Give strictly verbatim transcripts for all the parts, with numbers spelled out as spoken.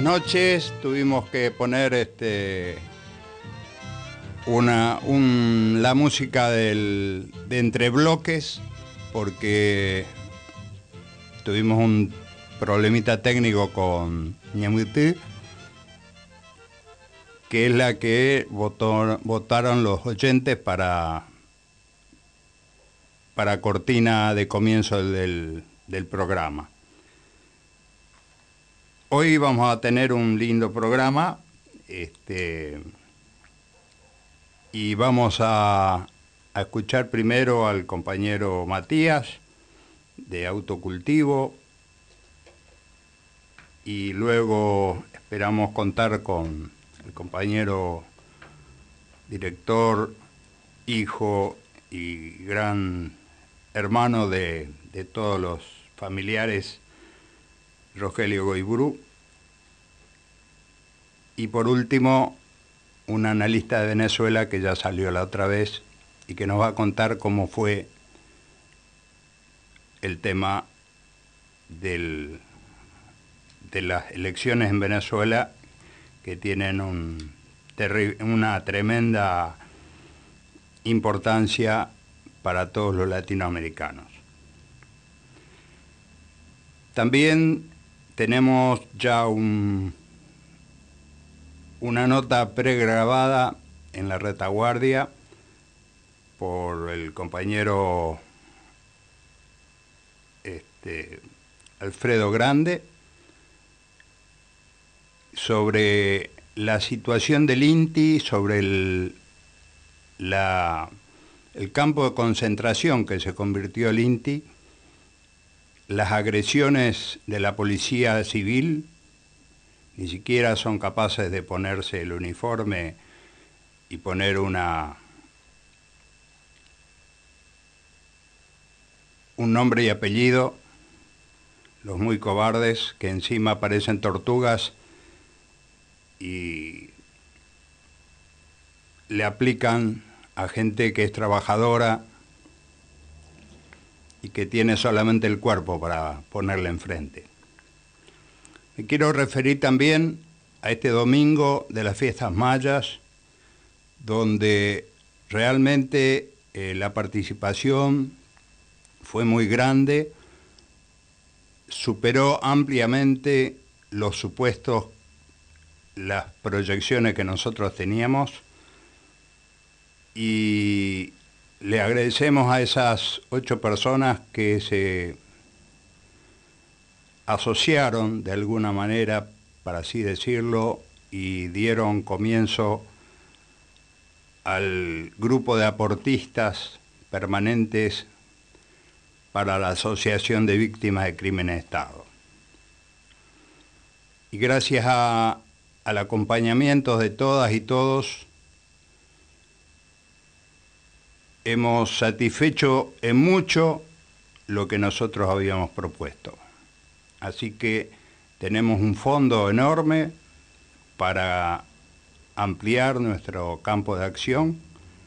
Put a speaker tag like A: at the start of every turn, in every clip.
A: noches. Tuvimos que poner este una un, la música del, de entre bloques porque tuvimos un problemita técnico con Ñamutú, que es la que votó, votaron los oyentes para, para cortina de comienzo del, del programa. Hoy vamos a tener un lindo programa, este, y vamos a, a escuchar primero al compañero Matías de Autocultivo, y luego esperamos contar con el compañero director, hijo y gran hermano de, de todos los familiares, Rogelio Goiburú. Y por último, un analista de Venezuela que ya salió la otra vez y que nos va a contar cómo fue el tema del, de las elecciones en Venezuela, que tienen un terri- una tremenda importancia para todos los latinoamericanos. También tenemos ya un, una nota pregrabada en la retaguardia por el compañero este, Alfredo Grande sobre la situación del INTI, sobre el, la, el campo de concentración que se convirtió el INTI, las agresiones de la policía civil, ni siquiera son capaces de ponerse el uniforme y poner una, un nombre y apellido, los muy cobardes que encima parecen tortugas y le aplican a gente que es trabajadora y que tiene solamente el cuerpo para ponerle enfrente. Me quiero referir también a este domingo de las fiestas mayas, donde realmente eh, la participación fue muy grande, superó ampliamente los supuestos, las proyecciones que nosotros teníamos, y le agradecemos a esas ocho personas que se asociaron de alguna manera, para así decirlo, y dieron comienzo al grupo de aportistas permanentes para la Asociación de Víctimas de Crímenes de Estado. Y gracias a, al acompañamiento de todas y todos, hemos satisfecho en mucho lo que nosotros habíamos propuesto. Así que tenemos un fondo enorme para ampliar nuestro campo de acción,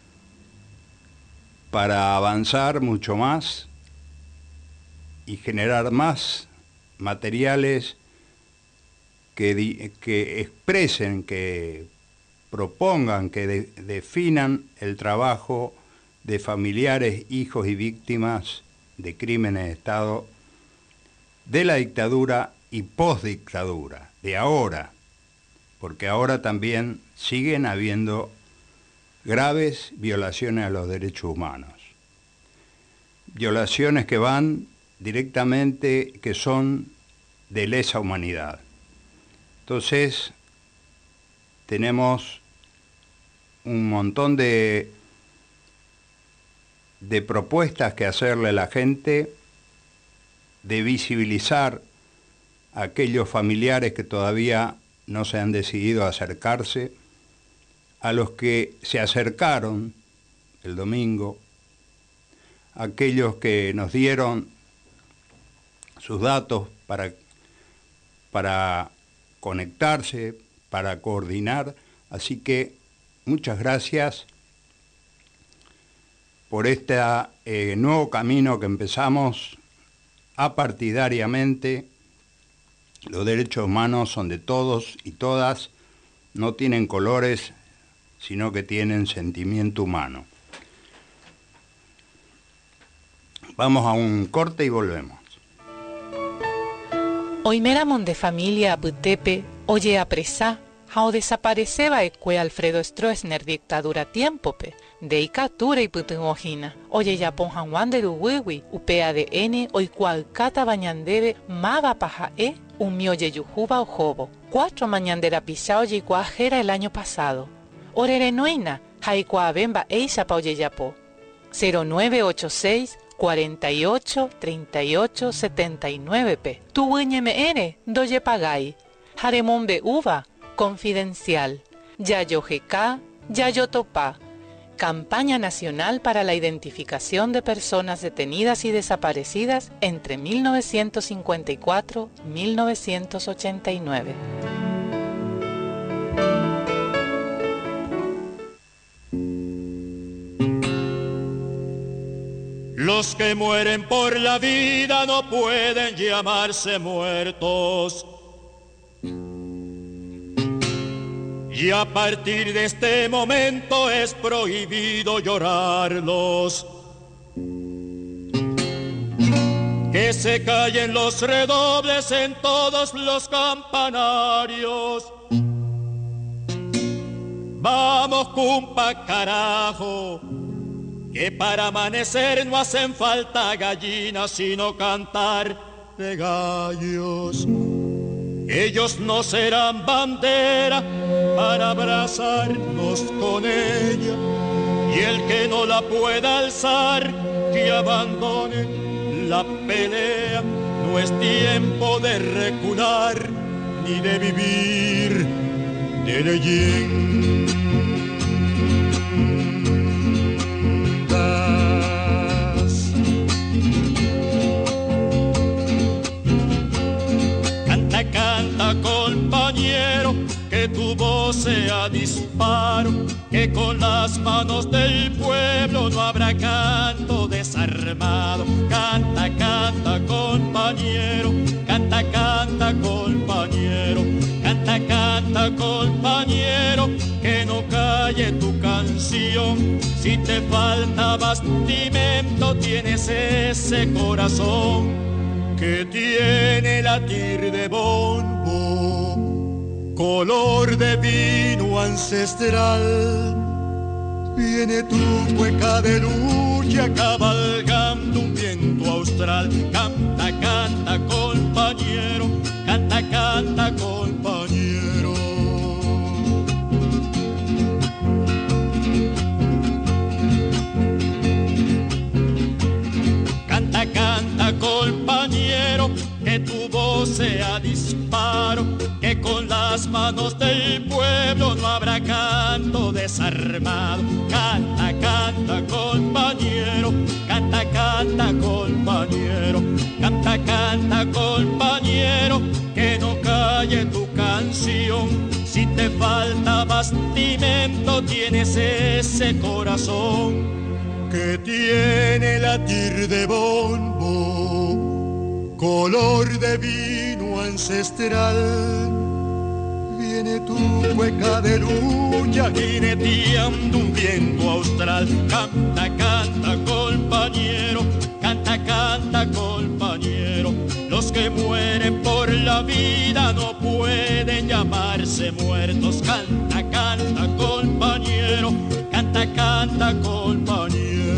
A: para avanzar mucho más y generar más materiales que, di- que expresen, que propongan, que de- definan el trabajo de familiares, hijos y víctimas de crímenes de Estado de la dictadura y postdictadura, de ahora, porque ahora también siguen habiendo graves violaciones a los derechos humanos. Violaciones que van directamente, que son de lesa humanidad. Entonces, tenemos un montón de de propuestas que hacerle a la gente, de visibilizar a aquellos familiares que todavía no se han decidido a acercarse, a los que se acercaron el domingo, a aquellos que nos dieron sus datos para, para conectarse, para coordinar. Así que muchas gracias por este eh, nuevo camino que empezamos apartidariamente Los derechos humanos son de todos y todas, no tienen colores, sino que tienen sentimiento humano. Vamos a un corte y volvemos.
B: Oimeramon de familia Aputepe, oye apresá, hao desapareceba ecue Alfredo Stroessner dictadura tiempope, de icatura y putungojina, oye yapon hanwan de duwiwi, upe A D N, oikual cata bañandebe, mava paja e, un mioye yujuba o jobo, cuatro mañandera pisao yiguajera el año pasado, orerenoina, haikua bemba eisa pa oye yapo, cero nueve ocho seis cuarenta y ocho, treinta y ocho, setenta y nueve p. Tu me ere, doye pagay. Jaremón be uva, confidencial. Yayo G K, Yayo Topá. Campaña Nacional para la Identificación de Personas Detenidas y Desaparecidas entre mil novecientos cincuenta y cuatro y mil novecientos ochenta y nueve.
C: Los que mueren por la vida no pueden llamarse muertos. Y a partir de este momento es prohibido llorarlos. Que se callen los redobles en todos los campanarios. Vamos, cumpa, carajo, que para amanecer no hacen falta gallinas, sino cantar de gallos. Ellos no serán bandera para abrazarnos con ella, y el que no la pueda alzar, que abandone la pelea. No es tiempo de recular, ni de vivir de leyenda. Canta, compañero, que tu voz sea disparo, que con las manos del pueblo no habrá canto desarmado. Canta, canta, compañero, canta, canta, compañero, canta, canta, compañero, que no calle tu canción. Si te falta bastimento, tienes ese corazón que tiene latir de bombo, color de vino ancestral. Viene tu cueca de lucha cabalgando un viento austral. Canta, canta, compañero, canta, canta, compañero. Canta, canta, compañero, que tu voz sea disparo, que con las manos del pueblo no habrá canto desarmado. Canta, canta, compañero, canta, canta, compañero, canta, canta, compañero, que no calle tu canción. Si te falta bastimento, tienes ese corazón que tiene latir de bombo, color de vino ancestral. Viene tu cueca de lucha jineteando un viento austral. Canta, canta, compañero, canta, canta, compañero. Los que mueren por la vida no pueden llamarse muertos. Canta, canta, compañero, canta, canta, compañero.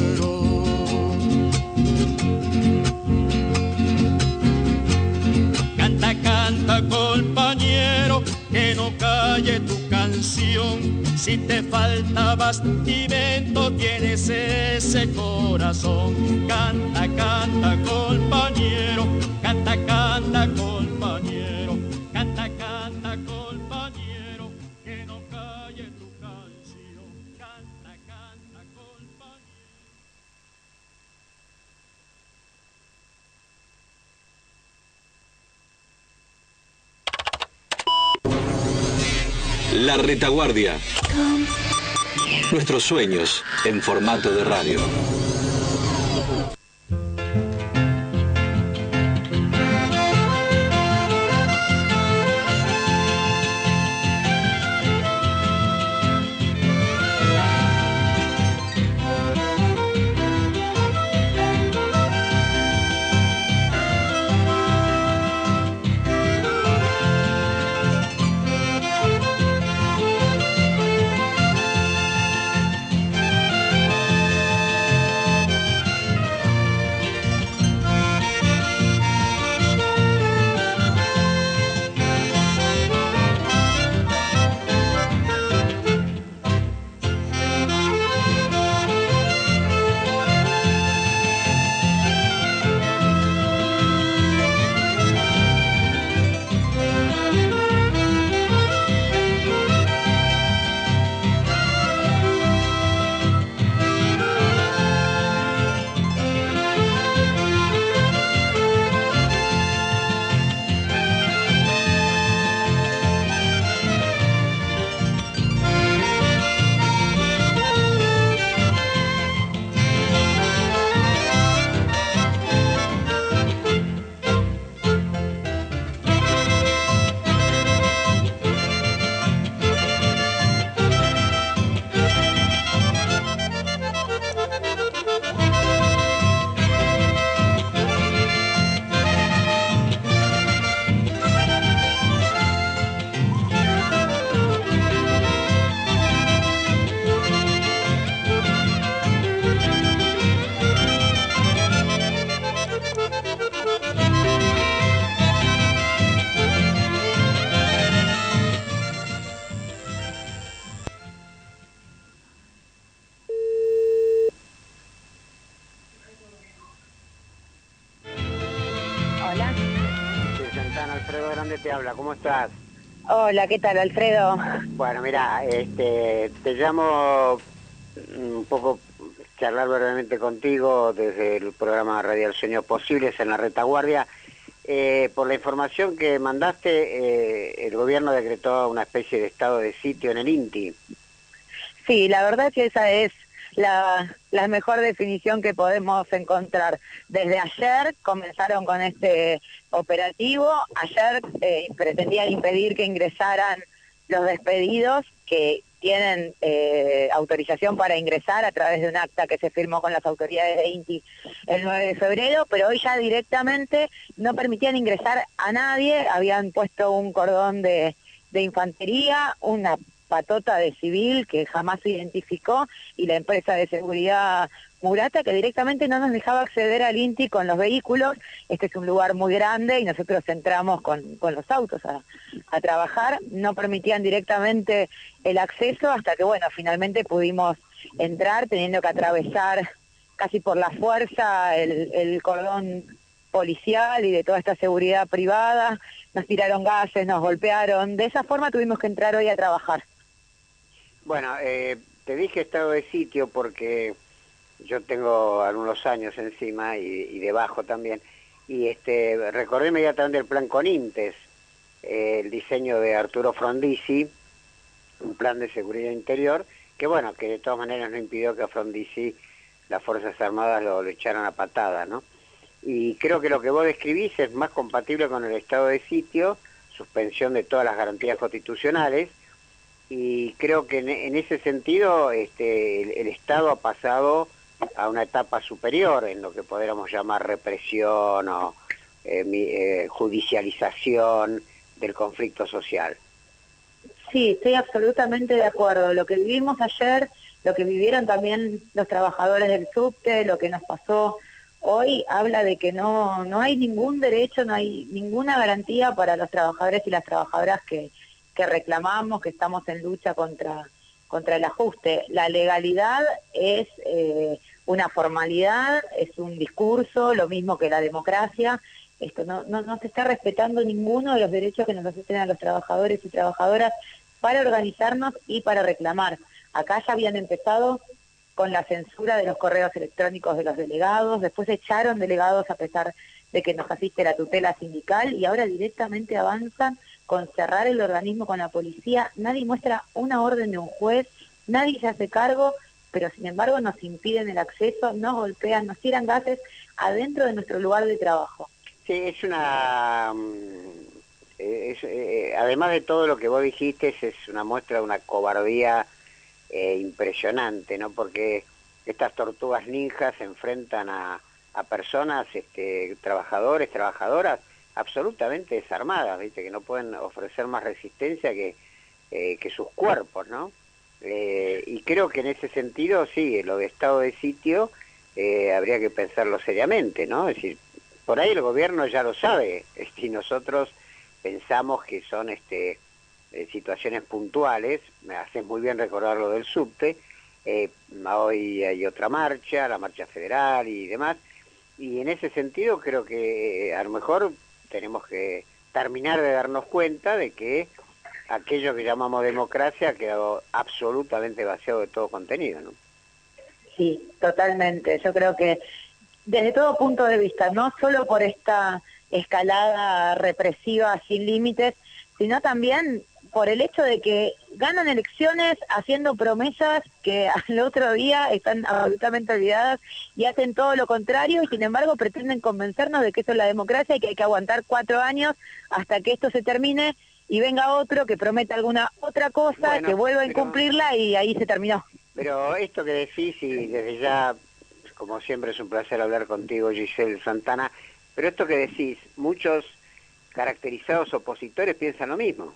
C: Canta, canta, compañero, que no calle tu canción. Si te falta bastimento, tienes ese corazón. Canta, canta, compañero, canta, canta, compañero, canta, canta, compañero, que no calle tu canción. Canta, canta, compañero.
D: La Retaguardia. Nuestros sueños en formato de radio.
E: Fernández te habla, ¿cómo estás?
F: Hola, ¿qué tal, Alfredo?
E: Bueno, mira, este, te llamo un poco charlar brevemente contigo desde el programa Radial Sueños Posibles en la Retaguardia. Eh, por la información que mandaste, eh, el gobierno decretó una especie de estado de sitio en el INTI.
F: Sí, la verdad es que esa es la, la mejor definición que podemos encontrar. Desde ayer comenzaron con este operativo. Ayer eh, pretendían impedir que ingresaran los despedidos que tienen eh, autorización para ingresar a través de un acta que se firmó con las autoridades de INTI el nueve de febrero, pero hoy ya directamente no permitían ingresar a nadie. Habían puesto un cordón de, de infantería, una patota de civil que jamás se identificó, y la empresa de seguridad Murata, que directamente no nos dejaba acceder al INTI con los vehículos. Este es un lugar muy grande y nosotros entramos con, con los autos a, a trabajar. No permitían directamente el acceso hasta que, bueno, finalmente pudimos entrar teniendo que atravesar casi por la fuerza el, el cordón policial y de toda esta seguridad privada. Nos tiraron gases, nos golpearon. De esa forma tuvimos que entrar hoy a trabajar.
E: Bueno, eh, te dije estado de sitio porque yo tengo algunos años encima y, y debajo también, y este recordé inmediatamente el plan Conintes, eh, el diseño de Arturo Frondizi, un plan de seguridad interior, que bueno, que de todas maneras no impidió que a Frondizi las Fuerzas Armadas lo, lo echaran a patada, ¿no? Y creo que lo que vos describís es más compatible con el estado de sitio, suspensión de todas las garantías constitucionales, y creo que en, en ese sentido este, el, el Estado ha pasado a una etapa superior en lo que podríamos llamar represión o eh, mi, eh, judicialización del conflicto social.
F: Sí, estoy absolutamente de acuerdo. Lo que vivimos ayer, lo que vivieron también los trabajadores del subte, lo que nos pasó hoy, habla de que no, no hay ningún derecho, no hay ninguna garantía para los trabajadores y las trabajadoras que, que reclamamos, que estamos en lucha contra, contra el ajuste. La legalidad es eh, una formalidad, es un discurso, lo mismo que la democracia. Esto no, no, no se está respetando ninguno de los derechos que nos asisten a los trabajadores y trabajadoras para organizarnos y para reclamar. Acá ya habían empezado con la censura de los correos electrónicos de los delegados, después echaron delegados a pesar de que nos asiste la tutela sindical, y ahora directamente avanzan con cerrar el organismo con la policía. Nadie muestra una orden de un juez, nadie se hace cargo, pero sin embargo nos impiden el acceso, nos golpean, nos tiran gases adentro de nuestro lugar de trabajo.
E: Sí, es una... Es, eh, además de todo lo que vos dijiste, es una muestra de una cobardía eh, impresionante, ¿no? Porque estas tortugas ninjas se enfrentan a, a personas, este, trabajadores, trabajadoras, absolutamente desarmadas, ¿viste? Que no pueden ofrecer más resistencia que, eh, que sus cuerpos, ¿no? Eh, y creo que en ese sentido, sí, lo de estado de sitio eh, habría que pensarlo seriamente, ¿no? Es decir, por ahí el gobierno ya lo sabe, y nosotros pensamos que son este, eh, situaciones puntuales. Me haces muy bien recordar lo del subte. Eh, hoy hay otra marcha, la marcha federal y demás, y en ese sentido creo que eh, a lo mejor tenemos que terminar de darnos cuenta de que aquello que llamamos democracia ha quedado absolutamente vaciado de todo contenido, ¿no?
F: Sí, totalmente. Yo creo que desde todo punto de vista, no solo por esta escalada represiva sin límites, sino también por el hecho de que ganan elecciones haciendo promesas que al otro día están absolutamente olvidadas y hacen todo lo contrario, y sin embargo pretenden convencernos de que esto es la democracia y que hay que aguantar cuatro años hasta que esto se termine y venga otro que prometa alguna otra cosa, bueno, que vuelva a incumplirla, pero, y ahí se terminó.
E: Pero esto que decís, y desde ya, como siempre es un placer hablar contigo, Giselle Santana, pero esto que decís, muchos caracterizados opositores piensan lo mismo.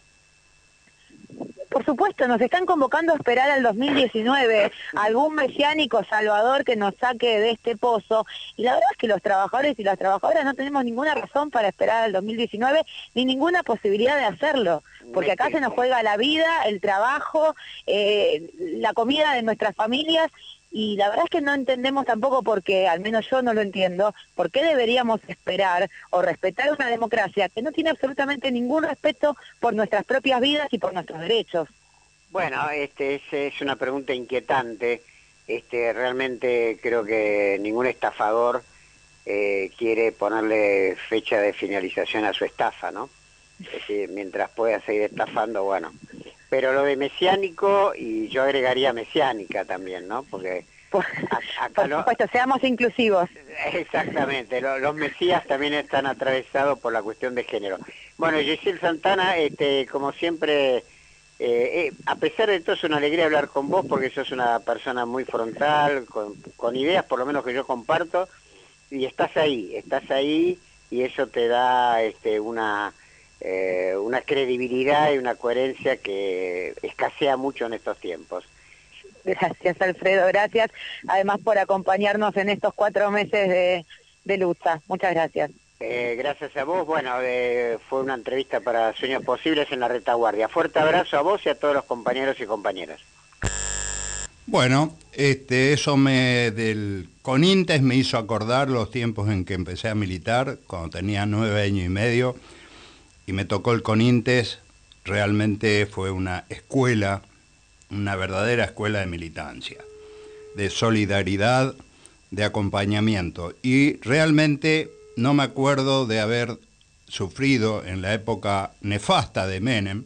F: Por supuesto, nos están convocando a esperar al dos mil diecinueve, algún mesiánico salvador que nos saque de este pozo, y la verdad es que los trabajadores y las trabajadoras no tenemos ninguna razón para esperar al dos mil diecinueve, ni ninguna posibilidad de hacerlo, porque acá se nos juega la vida, el trabajo, eh, la comida de nuestras familias, y la verdad es que no entendemos tampoco por qué, al menos yo no lo entiendo, por qué deberíamos esperar o respetar una democracia que no tiene absolutamente ningún respeto por nuestras propias vidas y por nuestros derechos.
E: Bueno, este es, es una pregunta inquietante. Este, realmente creo que ningún estafador eh, quiere ponerle fecha de finalización a su estafa, ¿no? Es decir, mientras pueda seguir estafando, bueno. Pero lo de mesiánico, y yo agregaría mesiánica también, ¿no? Porque
F: Por,
E: acá
F: por
E: lo-
F: supuesto, seamos inclusivos.
E: Exactamente, lo- los mesías también están atravesados por la cuestión de género. Bueno, Giselle Santana, este, como siempre, eh, eh, a pesar de todo es una alegría hablar con vos porque sos una persona muy frontal, con, con ideas por lo menos que yo comparto, y estás ahí, estás ahí y eso te da este, una, eh, una credibilidad y una coherencia que escasea mucho en estos tiempos.
F: Gracias, Alfredo, gracias. Además por acompañarnos en estos cuatro meses de, de lucha. Muchas gracias.
E: Eh, gracias a vos, bueno, eh, fue una entrevista para Sueños Posibles en la Retaguardia. Fuerte abrazo a vos y a todos los compañeros y compañeras.
A: Bueno, este, eso me del Conintes me hizo acordar los tiempos en que empecé a militar, cuando tenía nueve años y medio, y me tocó el Conintes. Realmente fue una escuela, una verdadera escuela de militancia, de solidaridad, de acompañamiento. Y realmente no me acuerdo de haber sufrido en la época nefasta de Menem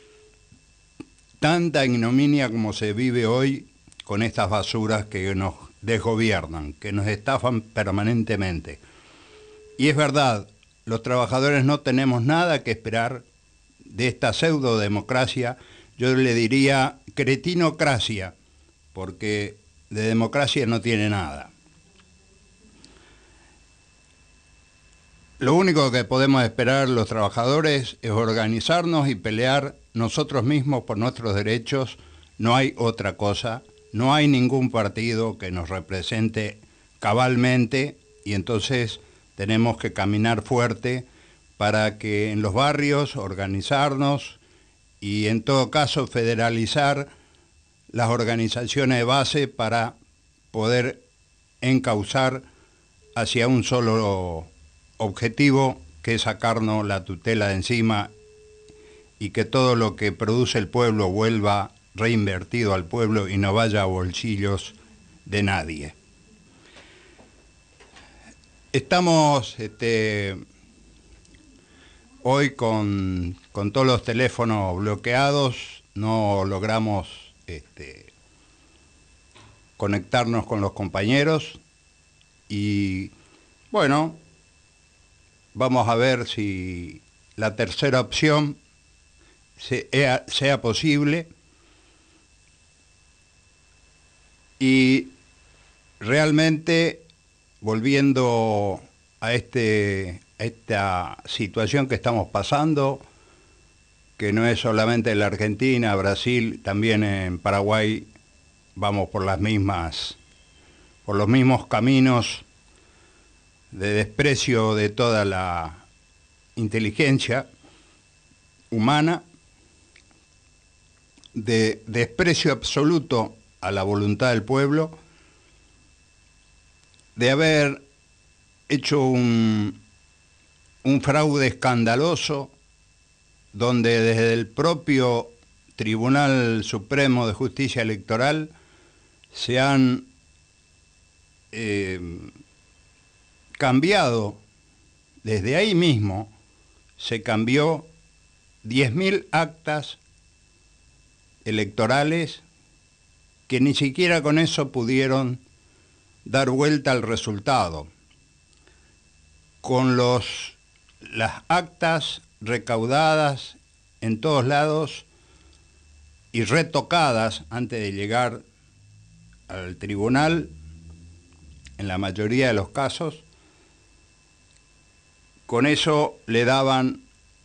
A: tanta ignominia como se vive hoy con estas basuras que nos desgobiernan, que nos estafan permanentemente. Y es verdad, los trabajadores no tenemos nada que esperar de esta pseudo-democracia, yo le diría cretinocracia, porque de democracia no tiene nada. Lo único que podemos esperar los trabajadores es organizarnos y pelear nosotros mismos por nuestros derechos. No hay otra cosa, no hay ningún partido que nos represente cabalmente y entonces tenemos que caminar fuerte para que en los barrios organizarnos y en todo caso federalizar las organizaciones de base para poder encauzar hacia un solo objetivo, que es sacarnos la tutela de encima y que todo lo que produce el pueblo vuelva reinvertido al pueblo y no vaya a bolsillos de nadie. Estamos este, hoy con, con todos los teléfonos bloqueados, no logramos este, conectarnos con los compañeros y bueno, vamos a ver si la tercera opción sea, sea posible y realmente volviendo a, este, a esta situación que estamos pasando, que no es solamente en la Argentina, Brasil, también en Paraguay vamos por las mismas, por los mismos caminos de desprecio de toda la inteligencia humana, de desprecio absoluto a la voluntad del pueblo, de haber hecho un, un fraude escandaloso donde desde el propio Tribunal Supremo de Justicia Electoral se han eh, cambiado, desde ahí mismo se cambió diez mil actas electorales que ni siquiera con eso pudieron dar vuelta al resultado. Con los, las actas recaudadas en todos lados y retocadas antes de llegar al tribunal, en la mayoría de los casos, con eso le daban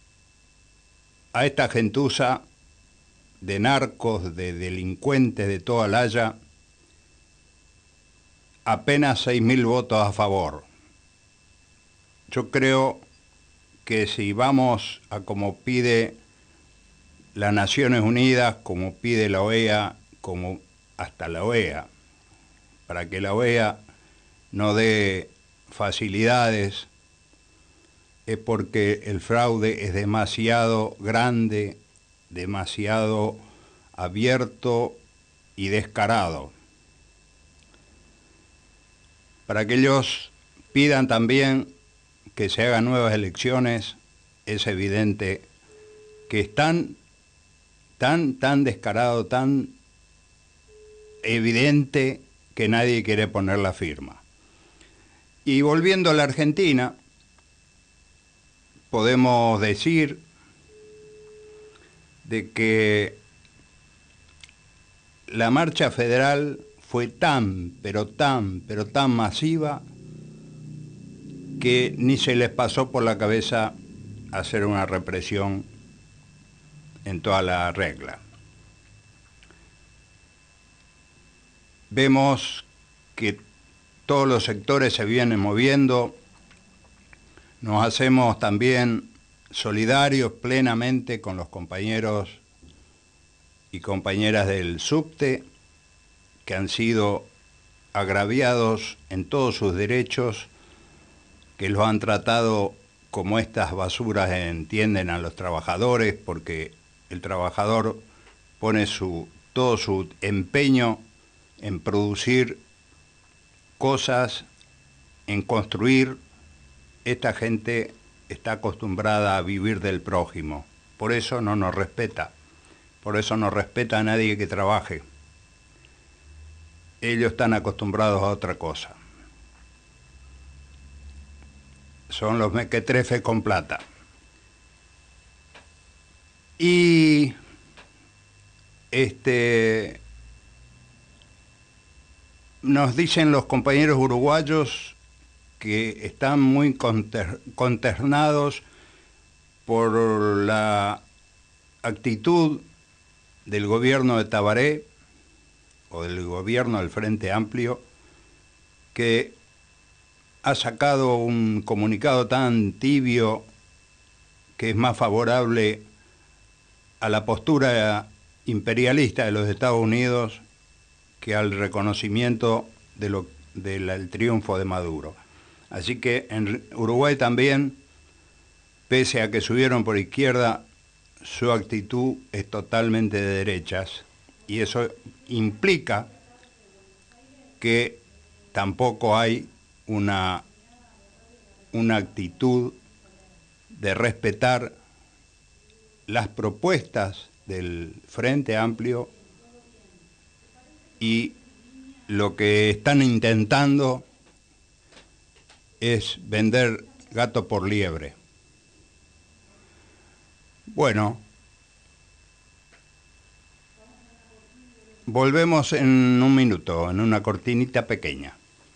A: a esta gentuza de narcos, de delincuentes de toda la haya, apenas seis mil votos a favor. Yo creo que si vamos a como pide las Naciones Unidas, como pide la O E A, como hasta la O E A, para que la O E A no dé facilidades, es porque el fraude es demasiado grande, demasiado abierto y descarado. Para que ellos pidan también que se hagan nuevas elecciones, es evidente que es tan, tan, tan descarado, tan evidente que nadie quiere poner la firma. Y volviendo a la Argentina, podemos decir de que la marcha federal fue tan, pero tan, pero tan masiva que ni se les pasó por la cabeza hacer una represión en toda la regla. Vemos que todos los sectores se vienen moviendo, nos hacemos también solidarios plenamente con los compañeros y compañeras del subte que han sido agraviados en todos sus derechos, que los han tratado como estas basuras entienden a los trabajadores, porque el trabajador pone su, todo su empeño en producir cosas, en construir. Esta gente está acostumbrada a vivir del prójimo, por eso no nos respeta, por eso no respeta a nadie que trabaje. Ellos están acostumbrados a otra cosa. Son los mequetrefes con plata. Y este nos dicen los compañeros uruguayos que están muy consternados por la actitud del gobierno de Tabaré o del gobierno del Frente Amplio, que ha sacado un comunicado tan tibio que es más favorable a la postura imperialista de los Estados Unidos que al reconocimiento de lo, del triunfo de Maduro. Así que en Uruguay también, pese a que subieron por izquierda, su actitud es totalmente de derechas, y eso implica que tampoco hay una, una actitud de respetar las propuestas del Frente Amplio y lo que están intentando es vender gato por liebre. Bueno, volvemos en un minuto, en una cortinita pequeña.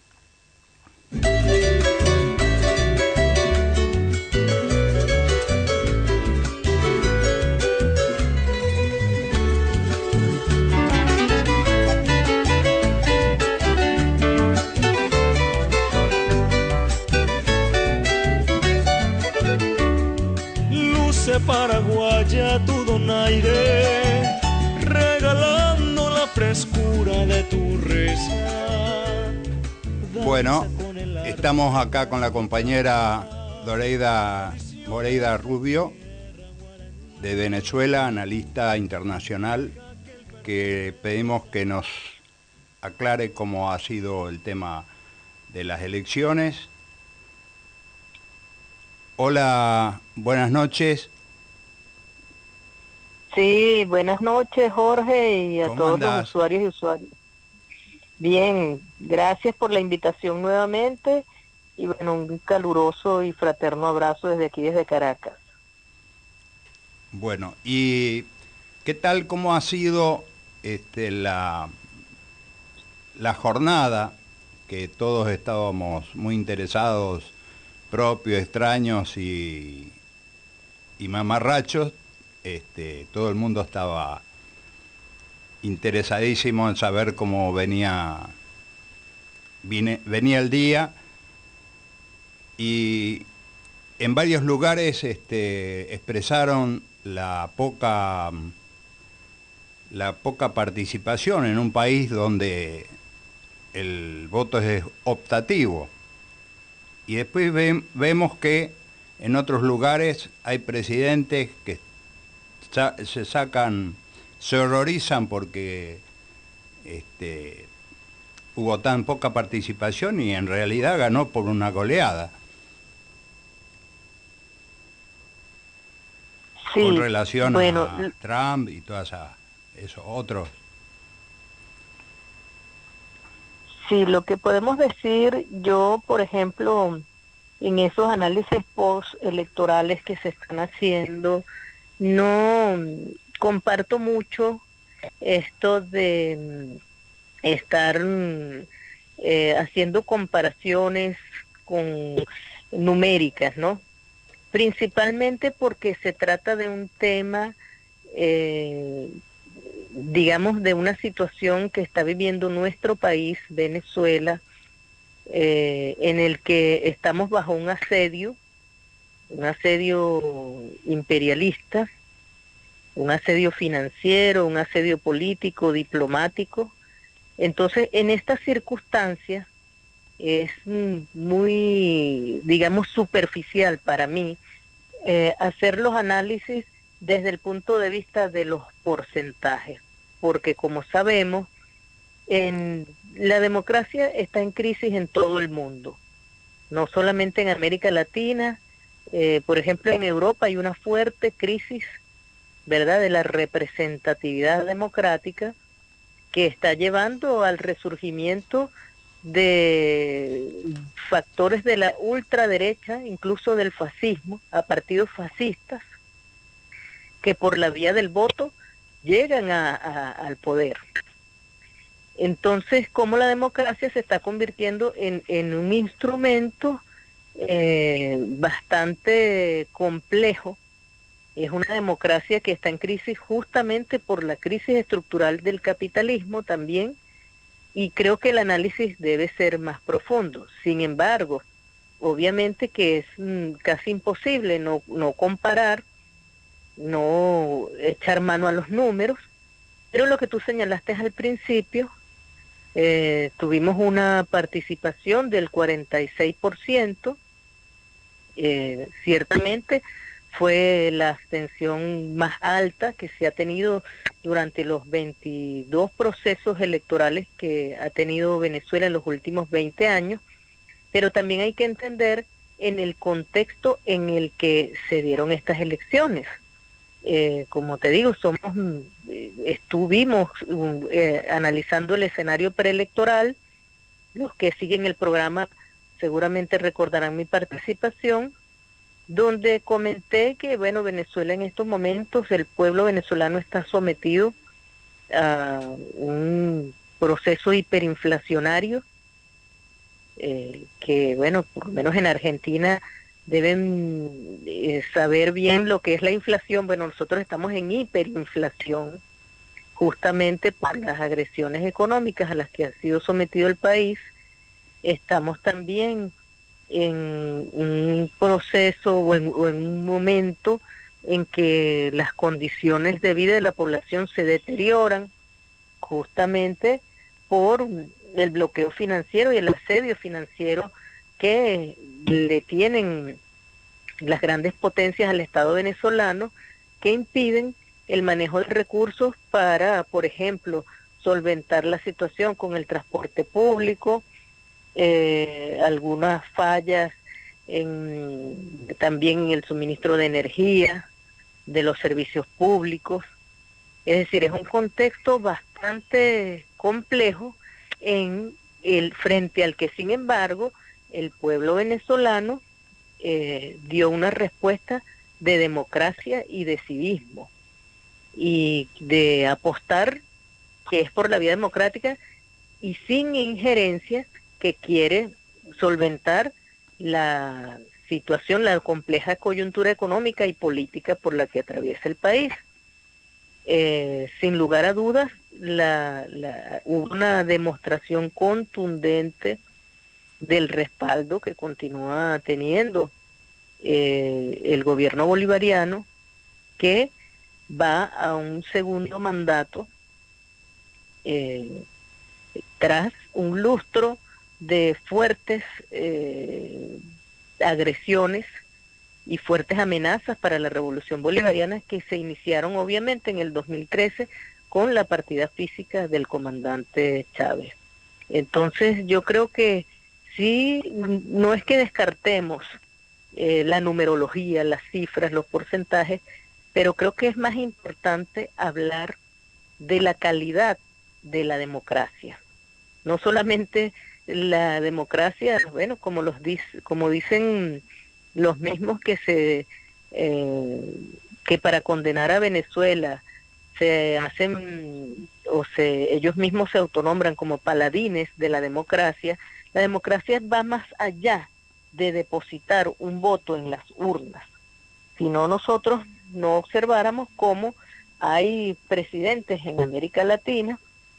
C: Paraguaya tu donaire, regalando la frescura de tu risa.
A: Bueno, estamos acá con la compañera Doreida Moreira Rubio, de Venezuela, analista internacional, que pedimos que nos aclare cómo ha sido el tema de las elecciones. Hola, buenas noches.
G: Sí, buenas noches, Jorge, y a todos
A: andás?
G: los usuarios y usuarias. Bien, gracias por la invitación nuevamente y bueno, un caluroso y fraterno abrazo desde aquí, desde Caracas.
A: Bueno, ¿y qué tal, cómo ha sido este, la, la jornada, que todos estábamos muy interesados, propios, extraños y, y mamarrachos? Este, todo el mundo estaba interesadísimo en saber cómo venía, vine, venía el día, y en varios lugares este, expresaron la poca, la poca participación en un país donde el voto es optativo. Y después ve, vemos que en otros lugares hay presidentes que sa se sacan, se horrorizan porque este, hubo tan poca participación y en realidad ganó por una goleada. Sí, con relación bueno, a Trump y todas esos otros.
G: Sí, lo que podemos decir, yo, por ejemplo, en esos análisis post-electorales que se están haciendo, no comparto mucho esto de estar eh, haciendo comparaciones con numéricas, ¿no? Principalmente porque se trata de un tema, eh, digamos, de una situación que está viviendo nuestro país, Venezuela, eh, en el que estamos bajo un asedio, un asedio imperialista, un asedio financiero, un asedio político, diplomático. Entonces, en estas circunstancias, es muy, digamos, superficial para mí eh, hacer los análisis desde el punto de vista de los porcentajes, porque como sabemos, en, la democracia está en crisis en todo el mundo, no solamente en América Latina, eh, por ejemplo en Europa hay una fuerte crisis, ¿verdad?, de la representatividad democrática que está llevando al resurgimiento de factores de la ultraderecha, incluso del fascismo, a partidos fascistas, que por la vía del voto llegan a, a, al poder. Entonces, cómo la democracia se está convirtiendo en, en un instrumento eh, bastante complejo. Es una democracia que está en crisis justamente por la crisis estructural del capitalismo también, y creo que el análisis debe ser más profundo. Sin embargo, obviamente que es mm, casi imposible no, no comparar, no echar mano a los números, pero lo que tú señalaste al principio, eh, tuvimos una participación del cuarenta y seis por ciento, eh, ciertamente fue la abstención más alta que se ha tenido durante los veintidós procesos electorales que ha tenido Venezuela en los últimos veinte años, pero también hay que entender en el contexto en el que se dieron estas elecciones. Eh, como te digo, somos eh, estuvimos eh, analizando el escenario preelectoral. Los que siguen el programa seguramente recordarán mi participación, donde comenté que, bueno, Venezuela en estos momentos, el pueblo venezolano está sometido a un proceso hiperinflacionario, eh, que, bueno, por lo menos en Argentina deben eh, saber bien lo que es la inflación. Bueno, nosotros estamos en hiperinflación, justamente por las agresiones económicas a las que ha sido sometido el país. Estamos también en un proceso o en, o en un momento en que las condiciones de vida de la población se deterioran justamente por el bloqueo financiero y el asedio financiero que le tienen las grandes potencias al Estado venezolano, que impiden el manejo de recursos para, por ejemplo, solventar la situación con el transporte público, Eh, algunas fallas en, también en el suministro de energía, de los servicios públicos. Es decir, es un contexto bastante complejo en el frente al que, sin embargo, el pueblo venezolano eh, dio una respuesta de democracia y de civismo, y de apostar que es por la vía democrática y sin injerencias, que quiere solventar la situación, la compleja coyuntura económica y política por la que atraviesa el país. Eh, sin lugar a dudas, la, la, hubo una demostración contundente del respaldo que continúa teniendo eh, el gobierno bolivariano, que va a un segundo mandato, eh, tras un lustro de fuertes eh, agresiones y fuertes amenazas para la revolución bolivariana que se iniciaron obviamente en el dos mil trece con la partida física del comandante Chávez. Entonces yo creo que sí, no es que descartemos eh, la numerología, las cifras, los porcentajes, pero creo que es más importante hablar de la calidad de la democracia. No solamente la democracia, bueno, como los dice, como dicen los mismos que se eh, que para condenar a Venezuela se hacen o se ellos mismos se autonombran como paladines de la democracia. La democracia va más allá de depositar un voto en las urnas. Si no, nosotros no observáramos cómo hay presidentes en América Latina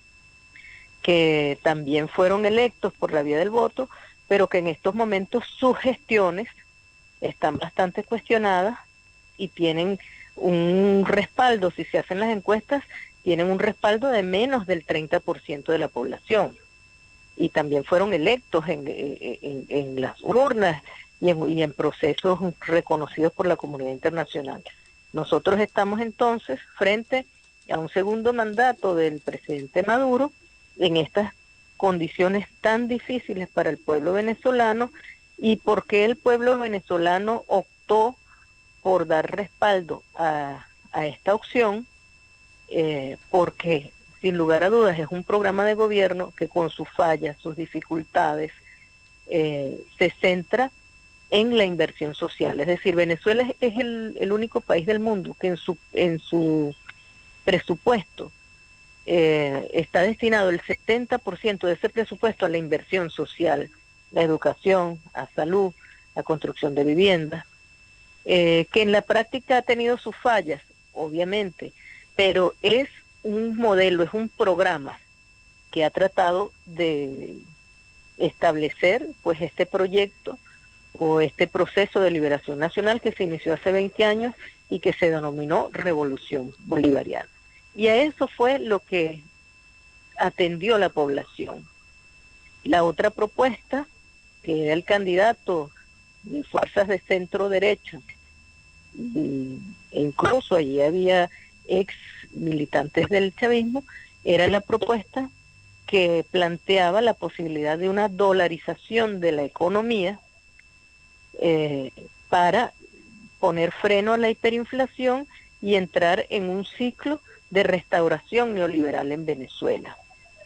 G: que también fueron electos por la vía del voto, pero que en estos momentos sus gestiones están bastante cuestionadas y tienen un respaldo, si se hacen las encuestas, tienen un respaldo de menos del treinta por ciento de la población. Y también fueron electos en, en, en las urnas y en, y en procesos reconocidos por la comunidad internacional. Nosotros estamos entonces frente a un segundo mandato del presidente Maduro en estas condiciones tan difíciles para el pueblo venezolano. ¿Y por qué el pueblo venezolano optó por dar respaldo a, a esta opción? Eh, porque sin lugar a dudas es un programa de gobierno que con sus fallas, sus dificultades, eh, se centra en la inversión social. Es decir, Venezuela es, es el, el único país del mundo que en su, en su presupuesto eh, está destinado el setenta por ciento de ese presupuesto a la inversión social, la educación, a salud, a construcción de viviendas, eh, que en la práctica ha tenido sus fallas, obviamente, pero es un modelo, es un programa que ha tratado de establecer pues este proyecto o este proceso de liberación nacional que se inició hace veinte años y que se denominó Revolución Bolivariana. Y a eso fue lo que atendió la población. La otra propuesta, que era el candidato de fuerzas de centro derecha, e incluso allí había ex militantes del chavismo, era la propuesta que planteaba la posibilidad de una dolarización de la economía eh, para poner freno a la hiperinflación y entrar en un ciclo de restauración neoliberal en Venezuela.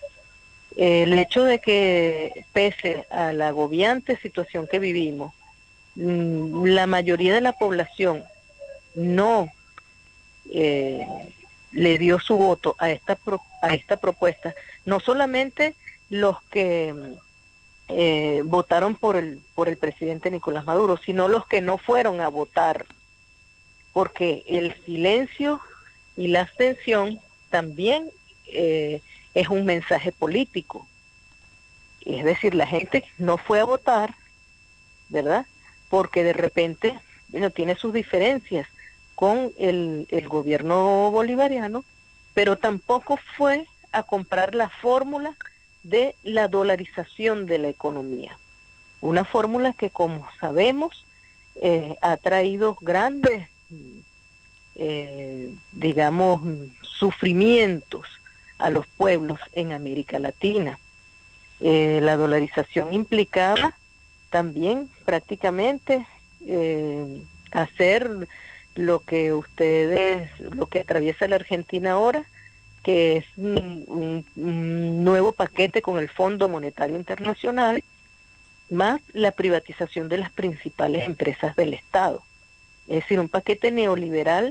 G: El hecho de que, pese a la agobiante situación que vivimos, la mayoría de la población no eh, le dio su voto a esta pro, a esta propuesta, no solamente los que eh, votaron por el por el presidente Nicolás Maduro, sino los que no fueron a votar, porque el silencio y la abstención también eh, es un mensaje político. Es decir, la gente no fue a votar, ¿verdad? Porque de repente, bueno, tiene sus diferencias con el, el gobierno bolivariano, pero tampoco fue a comprar la fórmula de la dolarización de la economía. Una fórmula que, como sabemos, eh, ha traído grandes, eh, digamos, sufrimientos a los pueblos en América Latina. Eh, la dolarización implicaba también prácticamente eh, hacer lo que ustedes, lo que atraviesa la Argentina ahora, que es un, un, un nuevo paquete con el Fondo Monetario Internacional, más la privatización de las principales empresas del Estado. Es decir, un paquete neoliberal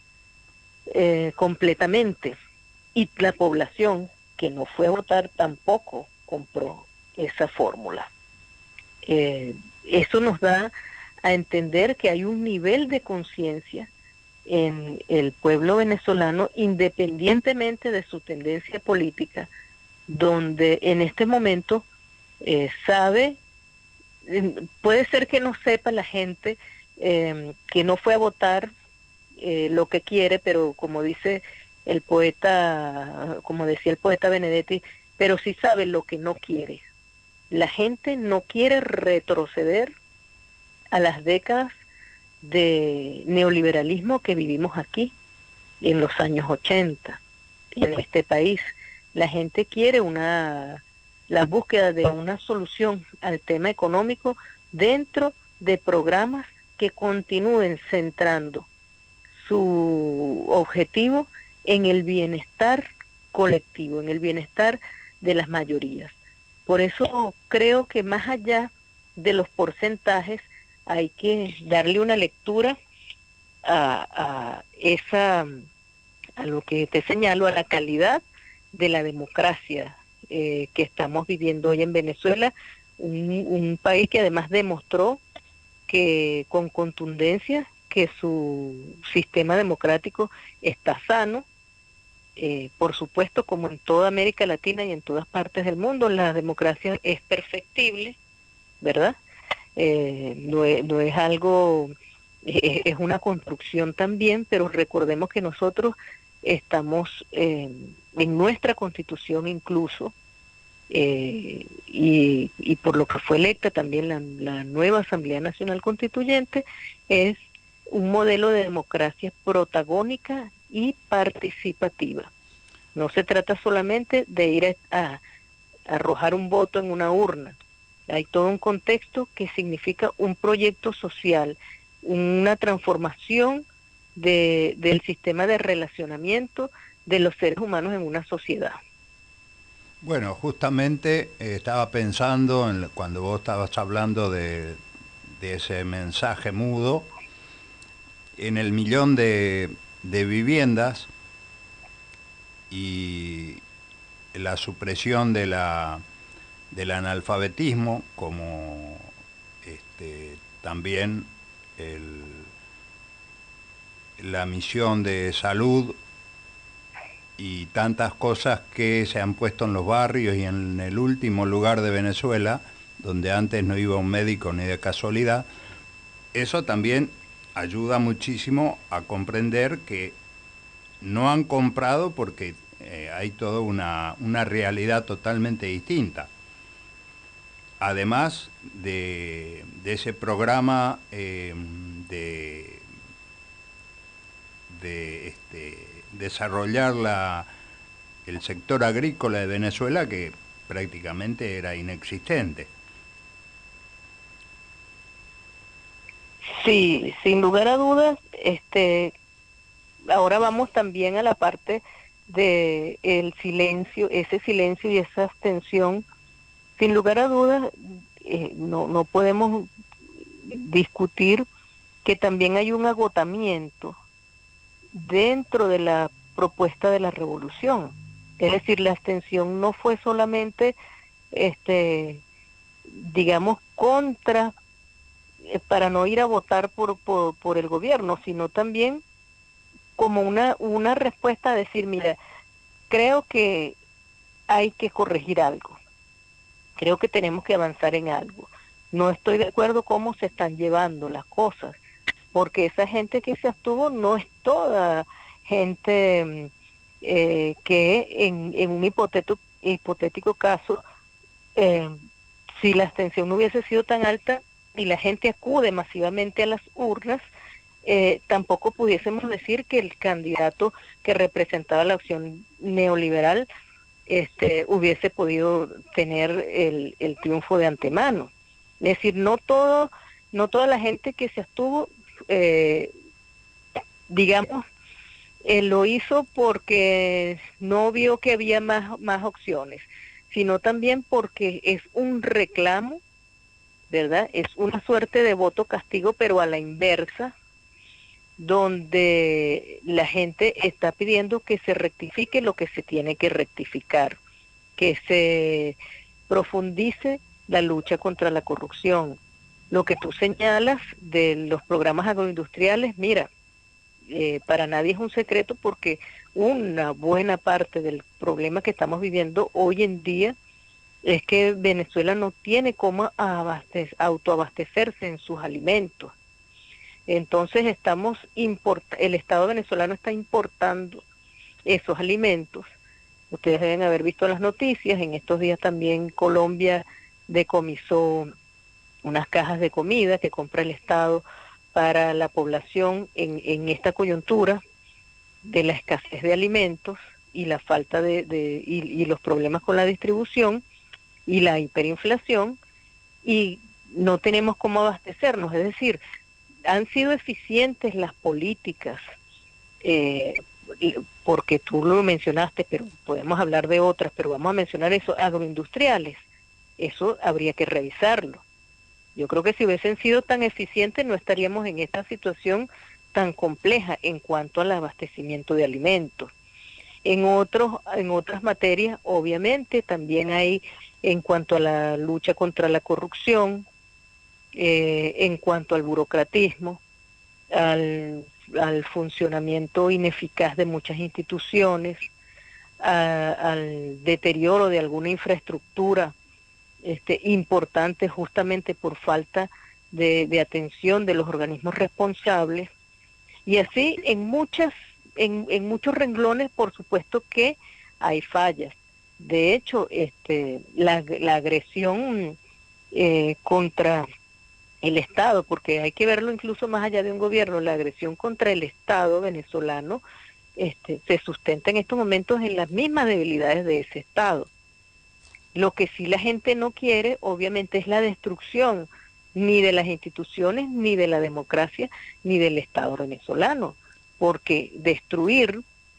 G: eh, completamente. Y la población que no fue a votar tampoco compró esa fórmula. Eh, eso nos da a entender que hay un nivel de conciencia en el pueblo venezolano, independientemente de su tendencia política, donde en este momento eh, sabe, eh, puede ser que no sepa la gente eh, que no fue a votar eh, lo que quiere, pero como dice el poeta, como decía el poeta Benedetti, pero sí sabe lo que no quiere. La gente no quiere retroceder a las décadas de neoliberalismo que vivimos aquí en los años ochenta en este país. La gente quiere una la búsqueda de una solución al tema económico dentro de programas que continúen centrando su objetivo en el bienestar colectivo, en el bienestar de las mayorías. Por eso creo que más allá de los porcentajes hay que darle una lectura a, a esa, a lo que te señalo, a la calidad de la democracia eh, que estamos viviendo hoy en Venezuela, un, un país que además demostró que con contundencia que su sistema democrático está sano. Eh, por supuesto, como en toda América Latina y en todas partes del mundo, la democracia es perfectible, ¿verdad? Eh, no, es, no es algo, es, es una construcción también, pero recordemos que nosotros estamos eh, en nuestra Constitución incluso, eh, y, y por lo que fue electa también la, la nueva Asamblea Nacional Constituyente, es un modelo de democracia protagónica y participativa. No se trata solamente de ir a, a, a arrojar un voto en una urna. Hay todo un contexto que significa un proyecto social, una transformación de, del sistema de relacionamiento de los seres humanos en una sociedad.
A: Bueno, justamente eh, estaba pensando en, cuando vos estabas hablando de, de ese mensaje mudo, en el millón de, de viviendas y la supresión de la, del analfabetismo, como este, también el, la misión de salud y tantas cosas que se han puesto en los barrios y en el último lugar de Venezuela, donde antes no iba un médico ni de casualidad. Eso también ayuda muchísimo a comprender que no han comprado porque eh, hay toda una, una realidad totalmente distinta. Además de, de ese programa eh, de, de este, desarrollar la, el sector agrícola de Venezuela, que prácticamente era inexistente.
G: Sí, sin lugar a dudas, este, ahora vamos también a la parte de el silencio, ese silencio y esa abstención. Sin lugar a dudas, eh, no, no podemos discutir que también hay un agotamiento dentro de la propuesta de la revolución. Es decir, la abstención no fue solamente, este, digamos, contra, eh, para no ir a votar por, por, por el gobierno, sino también como una, una respuesta a decir, mira, creo que hay que corregir algo. Creo que tenemos que avanzar en algo. No estoy de acuerdo cómo se están llevando las cosas, porque esa gente que se abstuvo no es toda gente eh, que en, en un hipotético, hipotético caso, eh, si la abstención no hubiese sido tan alta y la gente acude masivamente a las urnas, eh, tampoco pudiésemos decir que el candidato que representaba la opción neoliberal Este, hubiese podido tener el, el triunfo de antemano. Es decir, no todo, no toda la gente que se abstuvo, eh, digamos, eh, lo hizo porque no vio que había más, más opciones, sino también porque es un reclamo, ¿verdad? Es una suerte de voto castigo, pero a la inversa, donde la gente está pidiendo que se rectifique lo que se tiene que rectificar, que se profundice la lucha contra la corrupción. Lo que tú señalas de los programas agroindustriales, mira, eh, para nadie es un secreto porque una buena parte del problema que estamos viviendo hoy en día es que Venezuela no tiene cómo abastec- autoabastecerse en sus alimentos. Entonces estamos import- el Estado venezolano está importando esos alimentos Ustedes deben haber visto las noticias, en estos días también Colombia decomisó unas cajas de comida que compra el Estado para la población en, en esta coyuntura de la escasez de alimentos y la falta de, de y, y los problemas con la distribución y la hiperinflación, y no tenemos cómo abastecernos. Es decir, han sido eficientes las políticas, eh, porque tú lo mencionaste, pero podemos hablar de otras, pero vamos a mencionar eso, agroindustriales. Eso habría que revisarlo. Yo creo que si hubiesen sido tan eficientes no estaríamos en esta situación tan compleja en cuanto al abastecimiento de alimentos. En otros, en otras materias, obviamente, también hay en cuanto a la lucha contra la corrupción, eh, en cuanto al burocratismo, al, al funcionamiento ineficaz de muchas instituciones, a, al deterioro de alguna infraestructura este, importante justamente por falta de, de atención de los organismos responsables, y así en muchas En, en muchos renglones, por supuesto que hay fallas. De hecho, este, la, la agresión eh, contra el Estado, porque hay que verlo incluso más allá de un gobierno, la agresión contra el Estado venezolano este, se sustenta en estos momentos en las mismas debilidades de ese Estado. Lo que sí la gente no quiere, obviamente, es la destrucción ni de las instituciones, ni de la democracia, ni del Estado venezolano. Porque destruir,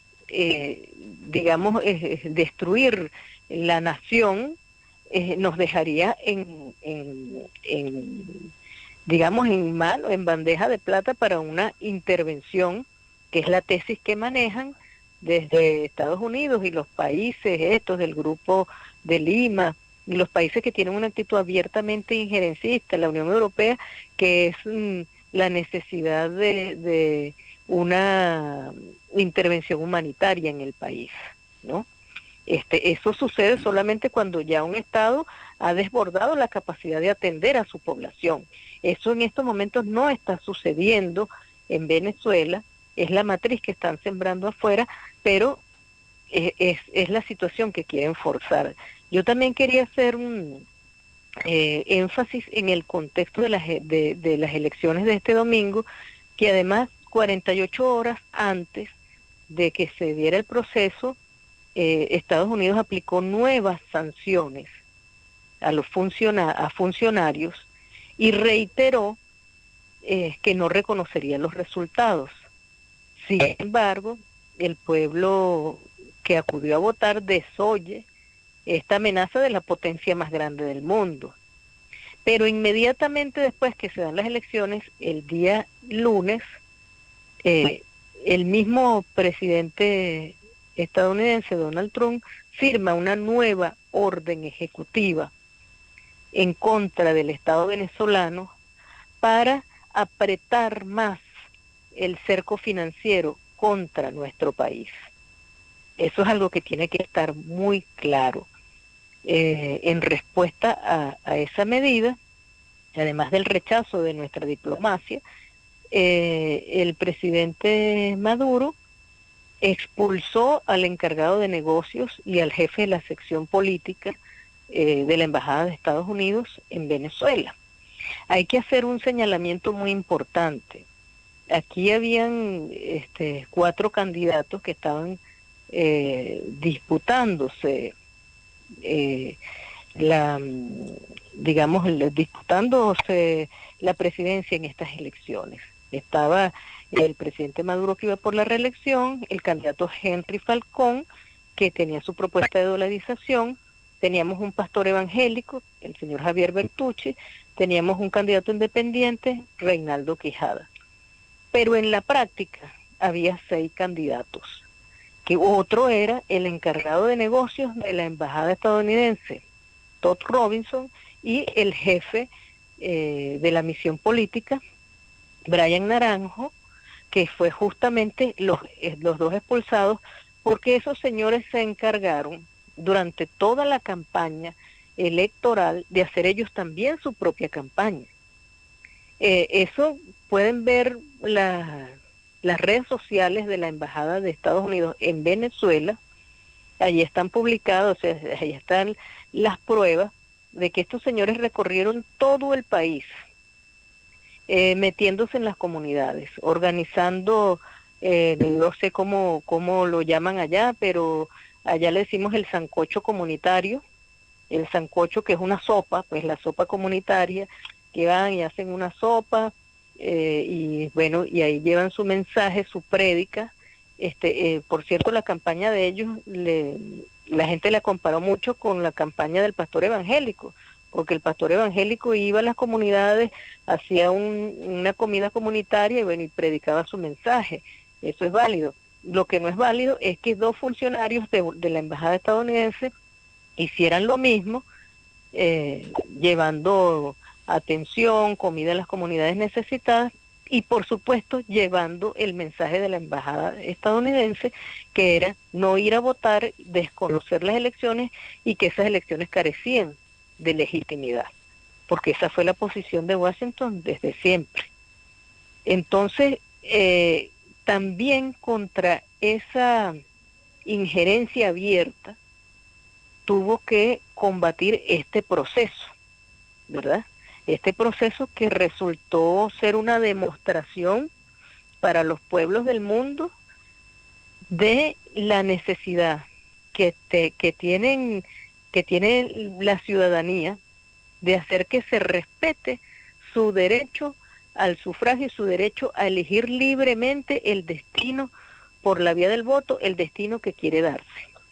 G: eh, digamos, eh, destruir la nación eh, nos dejaría en, en, en, digamos, en mano, en bandeja de plata para una intervención, que es la tesis que manejan desde Estados Unidos y los países estos del Grupo de Lima, y los países que tienen una actitud abiertamente injerencista, la Unión Europea, que es mm, la necesidad de... de una intervención humanitaria en el país, ¿no? Este, eso sucede solamente cuando ya un Estado ha desbordado la capacidad de atender a su población. Eso en estos momentos no está sucediendo en Venezuela, es la matriz que están sembrando afuera, pero es, es, es la situación que quieren forzar. Yo también quería hacer un eh, énfasis en el contexto de las, de, de las elecciones de este domingo, que además cuarenta y ocho horas antes de que se diera el proceso, eh, Estados Unidos aplicó nuevas sanciones a los funciona a funcionarios y reiteró eh, que no reconocería los resultados. Sin embargo, el pueblo que acudió a votar desoye esta amenaza de la potencia más grande del mundo. Pero inmediatamente después que se dan las elecciones, el día lunes, Eh, el mismo presidente estadounidense, Donald Trump, firma una nueva orden ejecutiva en contra del Estado venezolano para apretar más el cerco financiero contra nuestro país. Eso es algo que tiene que estar muy claro. Eh, en respuesta a, a esa medida, además del rechazo de nuestra diplomacia, Eh, el presidente Maduro expulsó al encargado de negocios y al jefe de la sección política eh, de la Embajada de Estados Unidos en Venezuela. Hay que hacer un señalamiento muy importante. Aquí habían este, cuatro candidatos que estaban eh, disputándose eh, la, digamos, disputándose la presidencia en estas elecciones. Estaba el presidente Maduro, que iba por la reelección, el candidato Henry Falcón, que tenía su propuesta de dolarización, teníamos un pastor evangélico, el señor Javier Bertucci, teníamos un candidato independiente, Reinaldo Quijada. Pero en la práctica había seis candidatos, que otro era el encargado de negocios de la embajada estadounidense, Todd Robinson, y el jefe eh, de la misión política, Brian Naranjo, que fue justamente los, los dos expulsados, porque esos señores se encargaron durante toda la campaña electoral de hacer ellos también su propia campaña. Eh, eso pueden ver la, las redes sociales de la Embajada de Estados Unidos en Venezuela, allí están publicados, o sea, ahí están las pruebas de que estos señores recorrieron todo el país, eh, metiéndose en las comunidades, organizando, eh, no sé cómo, cómo lo llaman allá, pero allá le decimos el sancocho comunitario, el sancocho que es una sopa, pues la sopa comunitaria, que van y hacen una sopa, eh, y bueno, y ahí llevan su mensaje, su prédica. Este, eh, por cierto, la campaña de ellos, le, la gente la comparó mucho con la campaña del pastor evangélico, porque el pastor evangélico iba a las comunidades, hacía un, una comida comunitaria y bueno, y predicaba su mensaje. Eso es válido. Lo que no es válido es que dos funcionarios de, de la embajada estadounidense hicieran lo mismo, eh, llevando atención, comida a las comunidades necesitadas y por supuesto llevando el mensaje de la embajada estadounidense, que era no ir a votar, desconocer las elecciones y que esas elecciones carecían de legitimidad, porque esa fue la posición de Washington desde siempre. Entonces, eh, también contra esa injerencia abierta, tuvo que combatir este proceso, ¿verdad? Este proceso que resultó ser una demostración para los pueblos del mundo de la necesidad que, te, que, tienen, que tiene la ciudadanía de hacer que se respete su derecho al sufragio y su derecho a elegir libremente el destino por la vía del voto, el destino que quiere darse.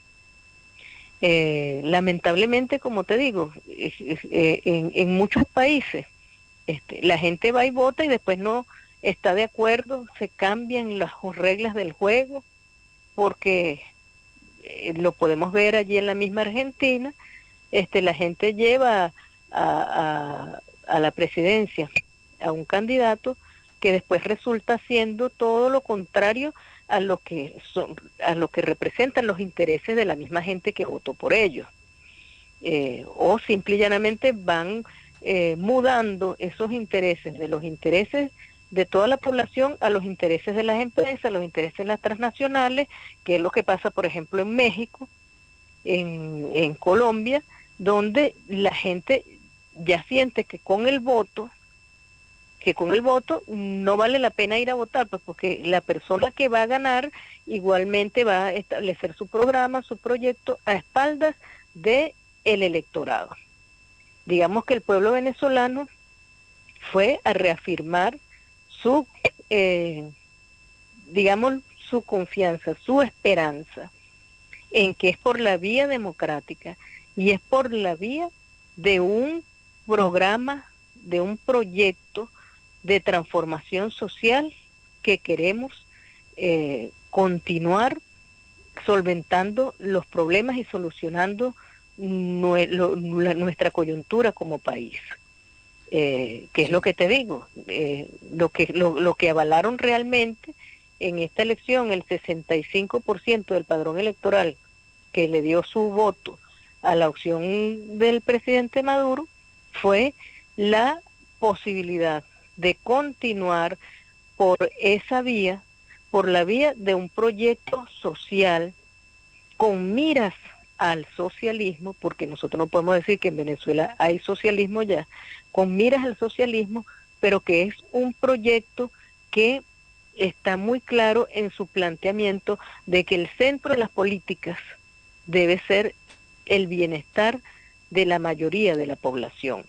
G: Eh, lamentablemente, como te digo, es, es, eh, en, en muchos países este, la gente va y vota y después no está de acuerdo, se cambian las reglas del juego, porque eh, lo podemos ver allí en la misma Argentina, este, la gente lleva a, a, a la presidencia a un candidato que después resulta siendo todo lo contrario a lo que son, a lo que representan los intereses de la misma gente que votó por ellos, eh, o simple y llanamente van eh, mudando esos intereses de los intereses de toda la población a los intereses de las empresas, los intereses de las transnacionales, que es lo que pasa, por ejemplo, en México, en, en Colombia, donde la gente ya siente que con el voto que con el voto no vale la pena ir a votar, pues porque la persona que va a ganar igualmente va a establecer su programa, su proyecto a espaldas de el electorado. Digamos que el pueblo venezolano fue a reafirmar su, eh, digamos, su confianza, su esperanza en que es por la vía democrática y es por la vía de un programa, de un proyecto de transformación social que queremos eh, continuar solventando los problemas y solucionando nue lo, la, nuestra coyuntura como país. Eh, que es lo que te digo, eh, lo, que, lo, lo que avalaron realmente en esta elección, el sesenta y cinco por ciento del padrón electoral que le dio su voto a la opción del presidente Maduro, fue la posibilidad de continuar por esa vía, por la vía de un proyecto social con miras al socialismo, porque nosotros no podemos decir que en Venezuela hay socialismo ya, con miras al socialismo, pero que es un proyecto que está muy claro en su planteamiento de que el centro de las políticas debe ser el bienestar de la mayoría de la población.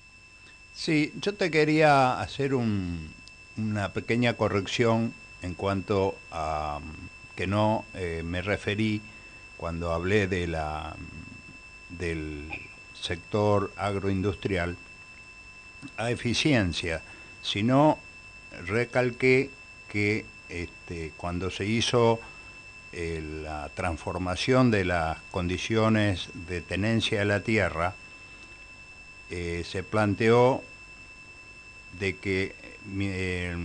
A: Sí, yo te quería hacer un, una pequeña corrección en cuanto a que no eh, me referí cuando hablé de la, del sector agroindustrial a eficiencia, sino recalqué que este, cuando se hizo eh, la transformación de las condiciones de tenencia de la tierra, Eh, se planteó de que eh,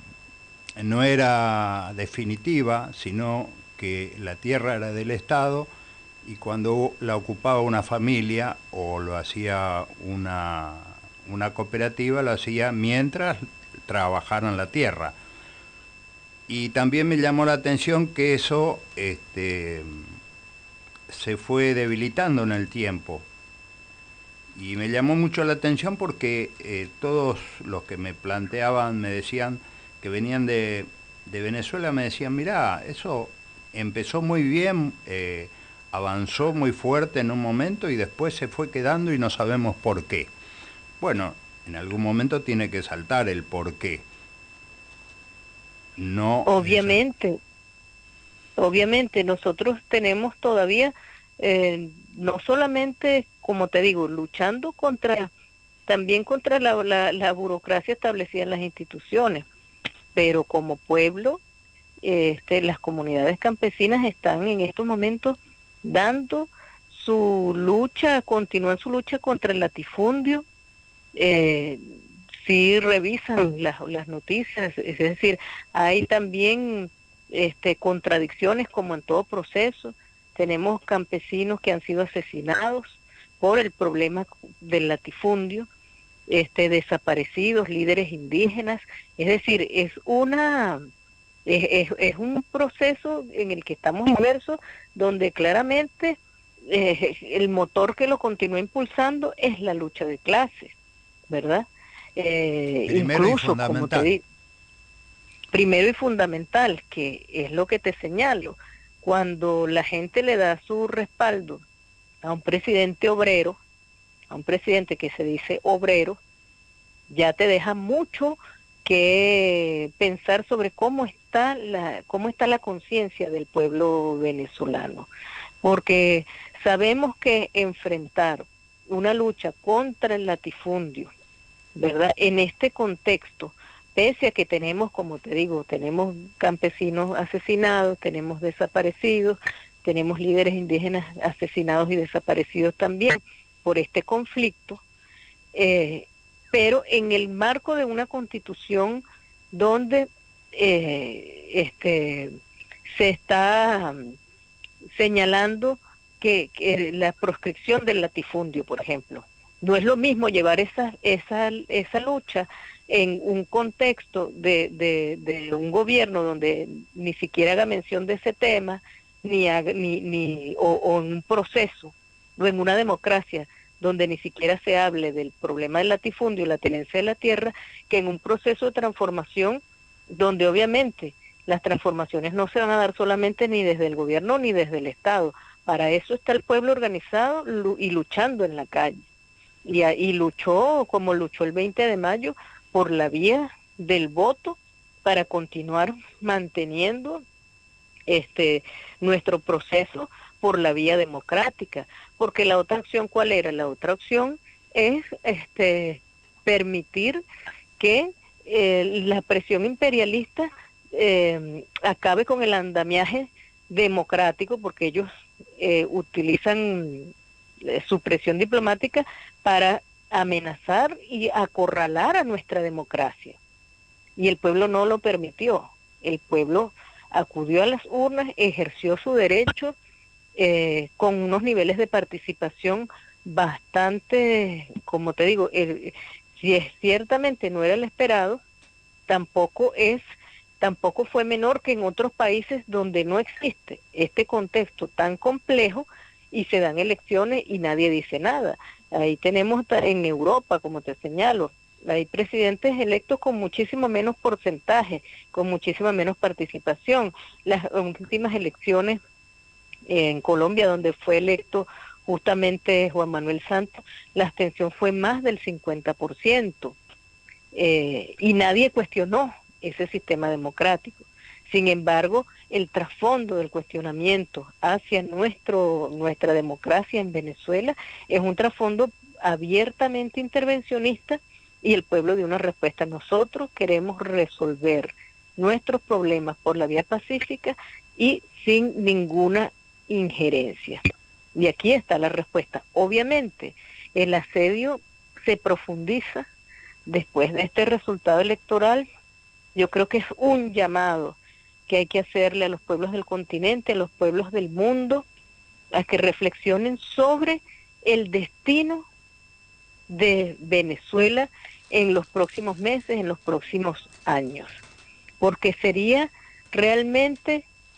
A: no era definitiva, sino que la tierra era del Estado y cuando la ocupaba una familia o lo hacía una, una cooperativa, lo hacía mientras trabajaran la tierra. Y también me llamó la atención que eso este, se fue debilitando en el tiempo. Y me llamó mucho la atención porque eh, todos los que me planteaban, me decían que venían de, de Venezuela, me decían, mirá, eso empezó muy bien, eh, avanzó muy fuerte en un momento y después se fue quedando y no sabemos por qué. Bueno, en algún momento tiene que saltar el por qué. No.
G: Obviamente, obviamente nosotros tenemos todavía, eh, no solamente, como te digo, luchando contra, también contra la, la, la burocracia establecida en las instituciones, pero como pueblo, este, las comunidades campesinas están en estos momentos dando su lucha, continúan su lucha contra el latifundio. Eh, si revisan las, las noticias, es decir, hay también este, contradicciones como en todo proceso. Tenemos campesinos que han sido asesinados por el problema del latifundio, este, desaparecidos, líderes indígenas, es decir, es una es, es, es un proceso en el que estamos inmersos, donde claramente eh, el motor que lo continúa impulsando es la lucha de clases, ¿verdad? Eh,
A: Primero
G: incluso,
A: y
G: como te digo, primero y fundamental, que es lo que te señalo, cuando la gente le da su respaldo a un presidente obrero, a un presidente que se dice obrero, ya te deja mucho que pensar sobre cómo está la, cómo está la conciencia del pueblo venezolano, porque sabemos que enfrentar una lucha contra el latifundio, ¿verdad? En este contexto, pese a que tenemos, como te digo, tenemos campesinos asesinados, tenemos desaparecidos, tenemos líderes indígenas asesinados y desaparecidos también por este conflicto, eh, pero en el marco de una constitución donde eh, este, se está señalando que, que la proscripción del latifundio, por ejemplo, no es lo mismo llevar esa, esa, esa lucha en un contexto de, de, de un gobierno donde ni siquiera haga mención de ese tema, ni, haga, ni, ni o, o en un proceso, o en una democracia donde ni siquiera se hable del problema del latifundio y la tenencia de la tierra, que en un proceso de transformación donde obviamente las transformaciones no se van a dar solamente ni desde el gobierno ni desde el Estado. Para eso está el pueblo organizado y luchando en la calle. Y, y luchó, como luchó el veinte de mayo, por la vía del voto para continuar manteniendo este nuestro proceso por la vía democrática, porque la otra opción, ¿cuál era? La otra opción es este permitir que eh, la presión imperialista eh, acabe con el andamiaje democrático, porque ellos eh, utilizan eh, su presión diplomática para amenazar y acorralar a nuestra democracia. Y el pueblo no lo permitió. El pueblo acudió a las urnas, ejerció su derecho eh, con unos niveles de participación bastante, como te digo, eh, si es, ciertamente no era el esperado, tampoco es, tampoco fue menor que en otros países donde no existe este contexto tan complejo y se dan elecciones y nadie dice nada. Ahí tenemos en Europa, como te señalo, hay presidentes electos con muchísimo menos porcentaje, con muchísima menos participación. Las últimas elecciones en Colombia, donde fue electo justamente Juan Manuel Santos, la abstención fue más del cincuenta por ciento, eh, y nadie cuestionó ese sistema democrático. Sin embargo, el trasfondo del cuestionamiento hacia nuestro nuestra democracia en Venezuela es un trasfondo abiertamente intervencionista y el pueblo dio una respuesta. Nosotros queremos resolver nuestros problemas por la vía pacífica y sin ninguna injerencia. Y aquí está la respuesta. Obviamente, el asedio se profundiza después de este resultado electoral. Yo creo que es un llamado que hay que hacerle a los pueblos del continente, a los pueblos del mundo, a que reflexionen sobre el destino de Venezuela en los próximos meses, en los próximos años, porque sería realmente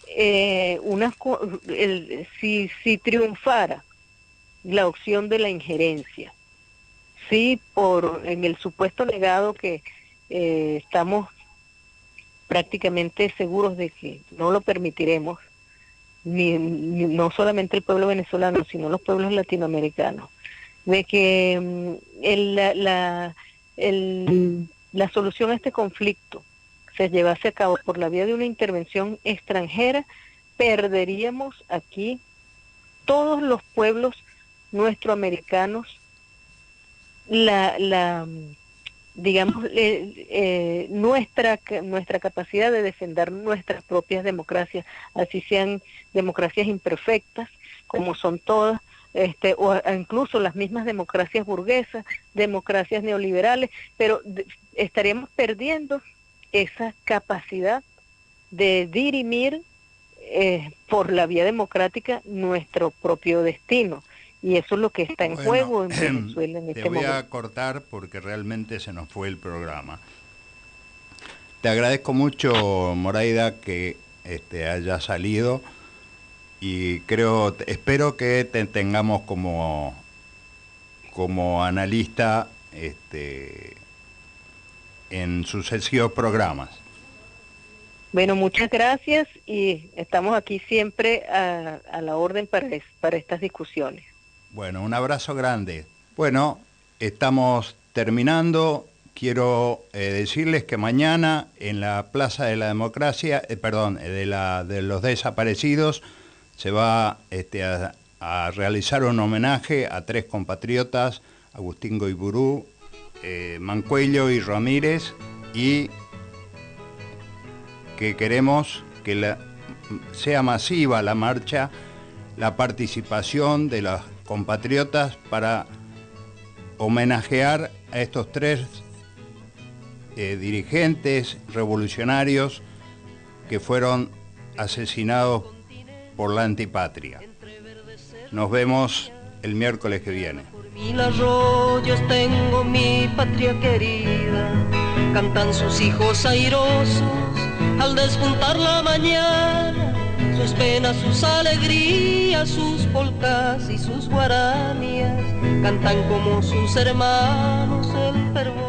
G: eh, una, el, si, si triunfara la opción de la injerencia, sí, por en el supuesto negado que eh, estamos prácticamente seguros de que no lo permitiremos, ni, ni no solamente el pueblo venezolano, sino los pueblos latinoamericanos, de que um, el, la, la, el, la solución a este conflicto se llevase a cabo por la vía de una intervención extranjera, perderíamos aquí todos los pueblos nuestroamericanos la, la digamos eh, eh, nuestra nuestra capacidad de defender nuestras propias democracias, así sean democracias imperfectas como son todas, este o incluso las mismas democracias burguesas, democracias neoliberales, pero de, estaríamos perdiendo esa capacidad de dirimir eh, por la vía democrática nuestro propio destino. Y eso es lo que está en bueno, juego en Venezuela en este momento.
A: Te voy a cortar porque realmente se nos fue el programa. Te agradezco mucho, Moraida, que este, haya salido y creo, espero que te tengamos como, como analista este, en sucesivos programas.
G: Bueno, muchas gracias y estamos aquí siempre a, a la orden para, para estas discusiones.
A: Bueno, un abrazo grande. Bueno, estamos terminando. Quiero eh, decirles que mañana en la Plaza de la Democracia, eh, perdón, de, la, de los desaparecidos, se va este, a, a realizar un homenaje a tres compatriotas, Agustín Goiburú, eh, Mancuello y Ramírez, y que queremos que la, sea masiva la marcha, la participación de los compatriotas para homenajear a estos tres eh, dirigentes revolucionarios que fueron asesinados por la antipatria. Nos vemos el miércoles que viene.
H: Por mil arroyos tengo mi patria querida, cantan sus hijos airosos al despuntar la mañana, sus penas, sus alegrías, sus polcas y sus guaranías, cantan como sus hermanos el fervor